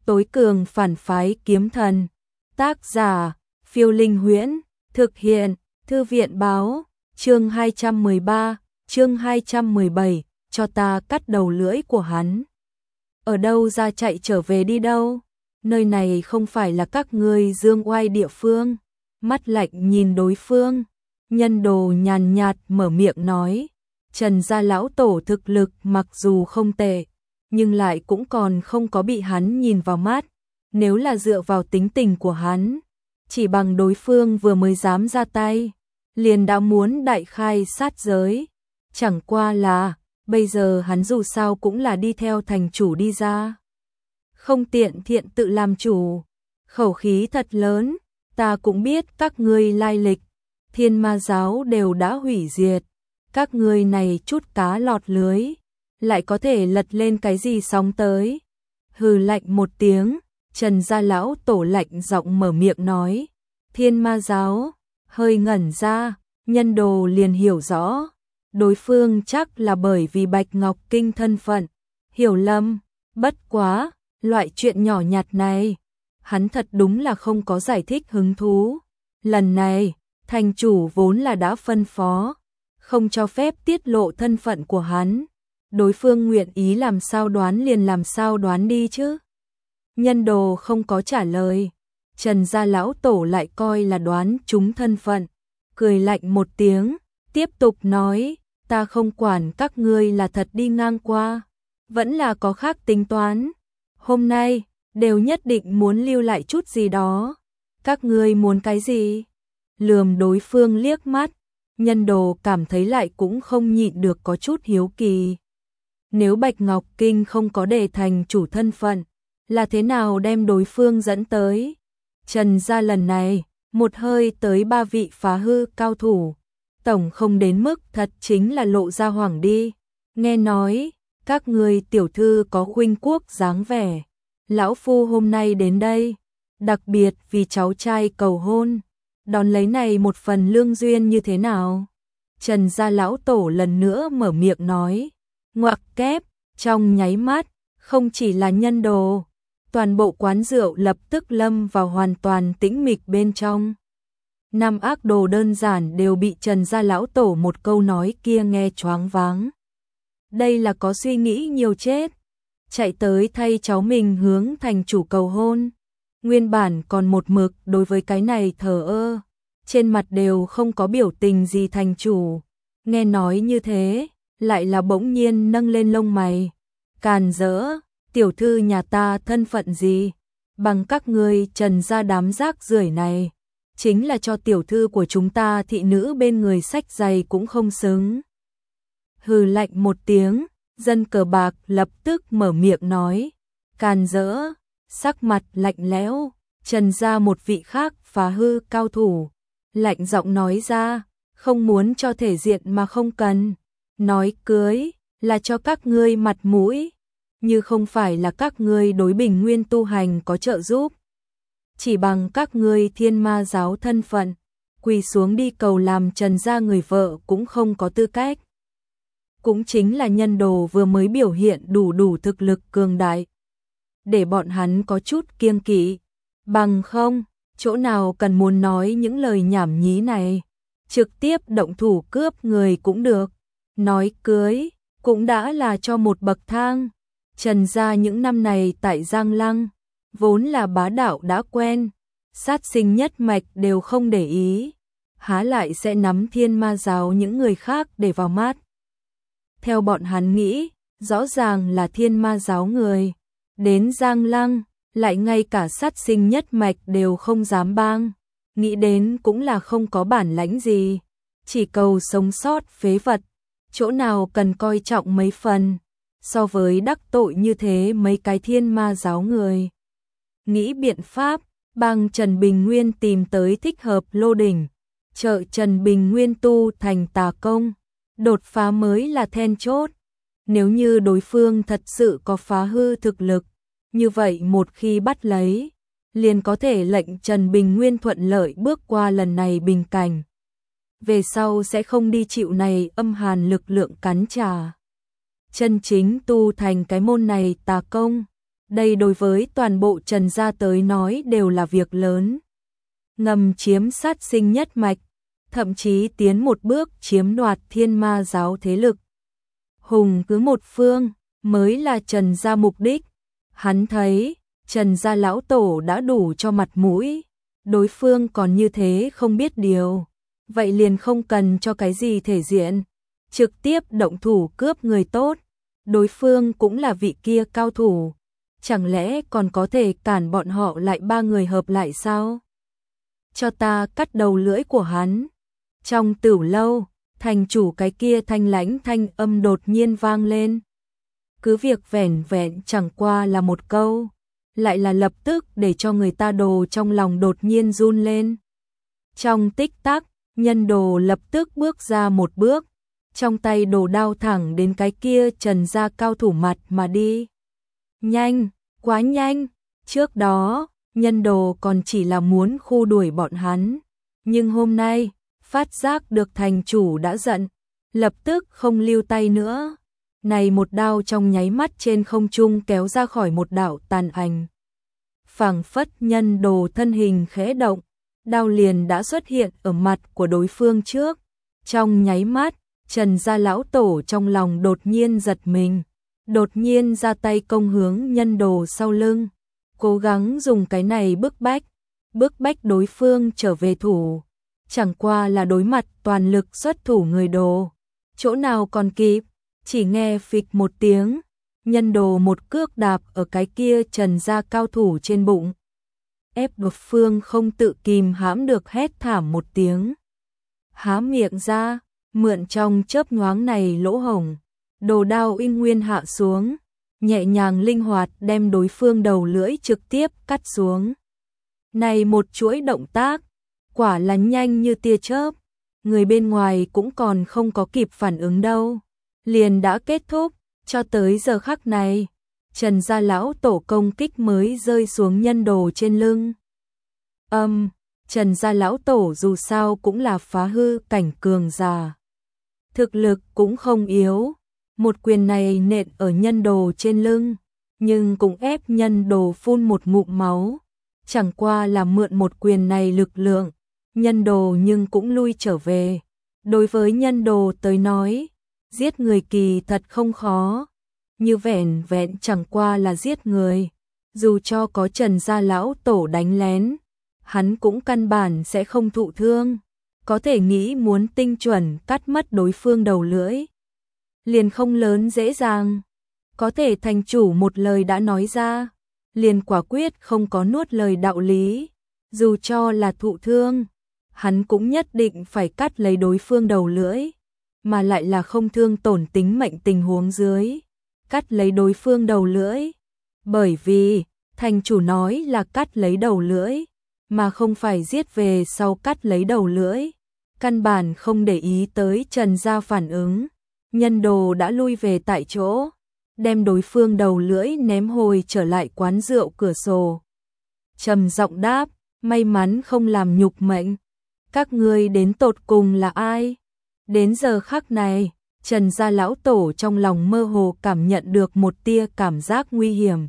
Tối cường phản phái kiếm thần. Tác giả, Phiêu Linh Huyễn. Thực hiện, Thư viện báo. Chương 213, chương 217, cho ta cắt đầu lưỡi của hắn. Ở đâu ra chạy trở về đi đâu? Nơi này không phải là các ngươi dương oai địa phương. Mắt lạnh nhìn đối phương. Nhân đồ nhàn nhạt mở miệng nói. Trần gia lão tổ thực lực mặc dù không tệ, nhưng lại cũng còn không có bị hắn nhìn vào mắt. Nếu là dựa vào tính tình của hắn, chỉ bằng đối phương vừa mới dám ra tay, liền đã muốn đại khai sát giới. Chẳng qua là, bây giờ hắn dù sao cũng là đi theo thành chủ đi ra. Không tiện thiện tự làm chủ. Khẩu khí thật lớn, ta cũng biết các ngươi lai lịch. Thiên ma giáo đều đã hủy diệt. Các ngươi này chút cá lọt lưới, lại có thể lật lên cái gì sóng tới. Hừ lạnh một tiếng, Trần gia lão tổ lạnh giọng mở miệng nói. Thiên ma giáo, hơi ngẩn ra, nhân đồ liền hiểu rõ. Đối phương chắc là bởi vì Bạch Ngọc Kinh thân phận, hiểu lầm, bất quá, loại chuyện nhỏ nhặt này, hắn thật đúng là không có giải thích hứng thú. Lần này, thành chủ vốn là đã phân phó, không cho phép tiết lộ thân phận của hắn. Đối phương nguyện ý làm sao đoán liền làm sao đoán đi chứ. Nhân đồ không có trả lời. Trần gia lão tổ lại coi là đoán trúng thân phận. Cười lạnh một tiếng, tiếp tục nói, ta không quản các ngươi là thật đi ngang qua, vẫn là có khác tính toán. Hôm nay, đều nhất định muốn lưu lại chút gì đó. Các ngươi muốn cái gì? Lườm đối phương liếc mắt. Nhân đồ cảm thấy lại cũng không nhịn được có chút hiếu kỳ. Nếu Bạch Ngọc Kinh không có để thành chủ thân phận, là thế nào đem đối phương dẫn tới? Trần gia lần này, một hơi tới 3 vị phá hư cao thủ. Tổng không đến mức thật chính là lộ ra hoảng đi. Nghe nói, các ngươi tiểu thư có khuynh quốc dáng vẻ. Lão phu hôm nay đến đây, đặc biệt vì cháu trai cầu hôn. Đón lấy này một phần lương duyên như thế nào? Trần gia lão tổ lần nữa mở miệng nói. Ngoặc kép, trong nháy mắt, không chỉ là nhân đồ, toàn bộ quán rượu lập tức lâm vào hoàn toàn tĩnh mịch bên trong. Năm ác đồ đơn giản đều bị Trần gia lão tổ một câu nói kia nghe choáng váng. Đây là có suy nghĩ nhiều chết, chạy tới thay cháu mình hướng thành chủ cầu hôn. Nguyên bản còn một mực đối với cái này thờ ơ, trên mặt đều không có biểu tình gì thành chủ. Nghe nói như thế, lại là bỗng nhiên nâng lên lông mày. Càn rỡ, tiểu thư nhà ta thân phận gì? Bằng các ngươi Trần gia đám rác rưởi này, chính là cho tiểu thư của chúng ta thị nữ bên người xách giày cũng không xứng. Hừ lạnh một tiếng, dân cờ bạc lập tức mở miệng nói. Càn rỡ, sắc mặt lạnh lẽo, Trần gia một vị khác phá hư cao thủ, lạnh giọng nói ra, không muốn cho thể diện mà không cần. Nói cưới, là cho các ngươi mặt mũi, như không phải là các ngươi đối bình nguyên tu hành có trợ giúp. Chỉ bằng các ngươi thiên ma giáo thân phận, quỳ xuống đi cầu làm Trần gia người vợ cũng không có tư cách. Cũng chính là nhân đồ vừa mới biểu hiện đủ thực lực cường đại, để bọn hắn có chút kiêng kỵ. Bằng không, chỗ nào cần muốn nói những lời nhảm nhí này, trực tiếp động thủ cướp người cũng được. Nói cưới, cũng đã là cho một bậc thang. Trần gia những năm này tại Giang Lăng, vốn là bá đạo đã quen, sát sinh nhất mạch đều không để ý, há lại sẽ nắm thiên ma giáo những người khác để vào mắt. Theo bọn hắn nghĩ, rõ ràng là thiên ma giáo người, đến Giang Lăng, lại ngay cả sát sinh nhất mạch đều không dám bang, nghĩ đến cũng là không có bản lãnh gì, chỉ cầu sống sót phế vật, chỗ nào cần coi trọng mấy phần, so với đắc tội như thế mấy cái thiên ma giáo người. Nghĩ biện pháp, bang Trần Bình Nguyên tìm tới thích hợp lô đỉnh, trợ Trần Bình Nguyên tu thành tà công, đột phá mới là then chốt. Nếu như đối phương thật sự có phá hư thực lực, như vậy một khi bắt lấy, liền có thể lệnh Trần Bình Nguyên thuận lợi bước qua lần này bình cảnh. Về sau sẽ không đi chịu này âm hàn lực lượng cắn trả. Chân chính tu thành cái môn này tà công, Đây đối với toàn bộ Trần gia tới nói đều là việc lớn. Ngầm chiếm sát sinh nhất mạch, thậm chí tiến một bước chiếm đoạt Thiên Ma giáo thế lực. Hùng cứ một phương mới là Trần gia mục đích. Hắn thấy Trần gia lão tổ đã đủ cho mặt mũi, đối phương còn như thế không biết điều, vậy liền không cần cho cái gì thể diện, trực tiếp động thủ cướp người tốt. Đối phương cũng là vị kia cao thủ, chẳng lẽ còn có thể cản bọn họ lại ba người hợp lại sao? Cho ta cắt đầu lưỡi của hắn. Trong tửu lâu, thành chủ cái kia thanh lãnh thanh âm đột nhiên vang lên. Cứ việc vẻn vẹn chẳng qua là một câu, lại là lập tức để cho người ta đồ trong lòng đột nhiên run lên. Trong tích tắc, Nhân Đồ lập tức bước ra một bước, trong tay đồ đao thẳng đến cái kia Trần gia cao thủ mặt mà đi. Nhanh, quá nhanh, trước đó, Nhân Đồ còn chỉ là muốn khu đuổi bọn hắn, nhưng hôm nay, phát giác được thành chủ đã giận, lập tức không lưu tay nữa. Này một đao trong nháy mắt trên không trung kéo ra khỏi một đạo tàn ảnh. Phảng phất Nhân Đồ thân hình khẽ động, đao liền đã xuất hiện ở mặt của đối phương trước. Trong nháy mắt, Trần gia lão tổ trong lòng đột nhiên giật mình, đột nhiên ra tay công hướng Nhân Đồ sau lưng, cố gắng dùng cái này bức bách đối phương trở về thủ. Chẳng qua là đối mặt toàn lực xuất thủ người Đồ, chỗ nào còn kịp, chỉ nghe phịch một tiếng, Nhân Đồ một cước đạp ở cái kia Trần gia cao thủ trên bụng. Ép đối phương không tự kìm hãm được hét thảm một tiếng. Há miệng ra, mượn trong chớp nhoáng này lỗ hổng, đồ đao uy nguyên hạ xuống, nhẹ nhàng linh hoạt đem đối phương đầu lưỡi trực tiếp cắt xuống. Này một chuỗi động tác, quả là nhanh như tia chớp, người bên ngoài cũng còn không có kịp phản ứng đâu, liền đã kết thúc. Cho tới giờ khắc này, Trần gia lão tổ công kích mới rơi xuống Nhân Đồ trên lưng. Trần gia lão tổ dù sao cũng là phá hư cảnh cường giả, thực lực cũng không yếu, một quyền này nện ở Nhân Đồ trên lưng, nhưng cũng ép Nhân Đồ phun một ngụm máu. Chẳng qua là mượn một quyền này lực lượng, Nhân Đồ nhưng cũng lui trở về. Đối với Nhân Đồ tới nói, giết người kỳ thật không khó, như vẻn vẹn chẳng qua là giết người. Dù cho có Trần gia lão tổ đánh lén, hắn cũng căn bản sẽ không thụ thương, có thể nghĩ muốn tinh chuẩn cắt mất đối phương đầu lưỡi, liền không lớn dễ dàng. Có thể thành chủ một lời đã nói ra, liền quả quyết không có nuốt lời đạo lý, dù cho là thụ thương, hắn cũng nhất định phải cắt lấy đối phương đầu lưỡi, mà lại là không thương tổn tính mệnh tình huống dưới, cắt lấy đối phương đầu lưỡi. Bởi vì, thành chủ nói là cắt lấy đầu lưỡi, mà không phải giết về sau cắt lấy đầu lưỡi. Căn bản không để ý tới Trần gia phản ứng, Nhân Đồ đã lui về tại chỗ, đem đối phương đầu lưỡi ném hồi trở lại quán rượu cửa sổ. Trầm giọng đáp, may mắn không làm nhục mệnh. Các ngươi đến tột cùng là ai? Đến giờ khắc này, Trần gia lão tổ trong lòng mơ hồ cảm nhận được một tia cảm giác nguy hiểm.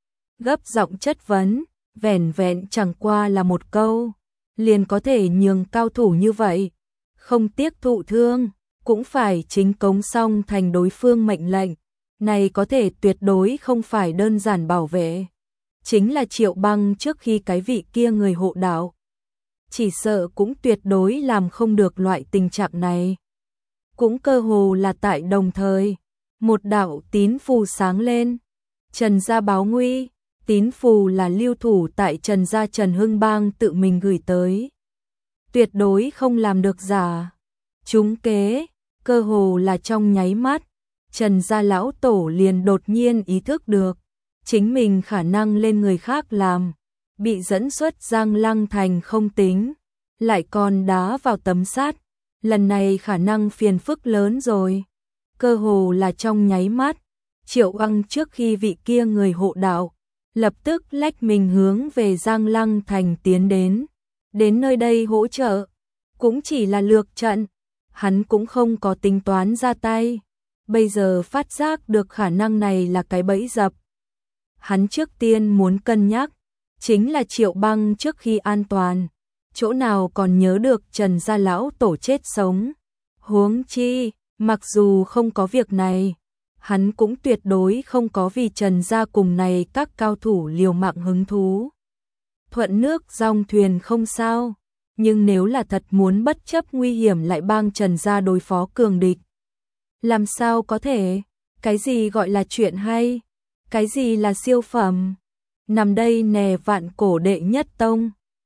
Gấp giọng chất vấn, vẻn vẹn chẳng qua là một câu, liền có thể nhường cao thủ như vậy, không tiếc thụ thương, cũng phải chính cống xong thành đối phương mệnh lệnh. Này có thể tuyệt đối không phải đơn giản bảo vệ. Chính là Triệu Băng trước khi cái vị kia người hộ đạo, chỉ sợ cũng tuyệt đối làm không được loại tình trạng này. Cũng cơ hồ là tại đồng thời, một đạo tín phù sáng lên. Trần gia báo nguy, tín phù là lưu thủ tại Trần gia Trần Hưng Bang tự mình gửi tới. Tuyệt đối không làm được giả. Trúng kế, cơ hồ là trong nháy mắt, Trần gia lão tổ liền đột nhiên ý thức được, chính mình khả năng lên người khác làm, bị dẫn xuất Giang Lăng thành không tính, lại còn đá vào tấm sắt, lần này khả năng phiền phức lớn rồi. Cơ hồ là trong nháy mắt, Triệu Băng trước khi vị kia người hộ đạo, lập tức lách mình hướng về Giang Lăng thành tiến đến nơi đây hỗ trợ, cũng chỉ là lược trận, hắn cũng không có tính toán ra tay. Bây giờ phát giác được khả năng này là cái bẫy dập, hắn trước tiên muốn cân nhắc, chính là Triệu Băng trước khi an toàn, chỗ nào còn nhớ được Trần gia lão tổ chết sống. Huống chi, mặc dù không có việc này, hắn cũng tuyệt đối không có vì Trần gia cùng này các cao thủ liều mạng hứng thú. Thuận nước dòng thuyền không sao, nhưng nếu là thật muốn bất chấp nguy hiểm lại bang Trần gia đối phó cường địch, làm sao có thể? Cái gì gọi là chuyện hay? Cái gì là siêu phẩm? Nằm đây nè vạn cổ đệ nhất tông.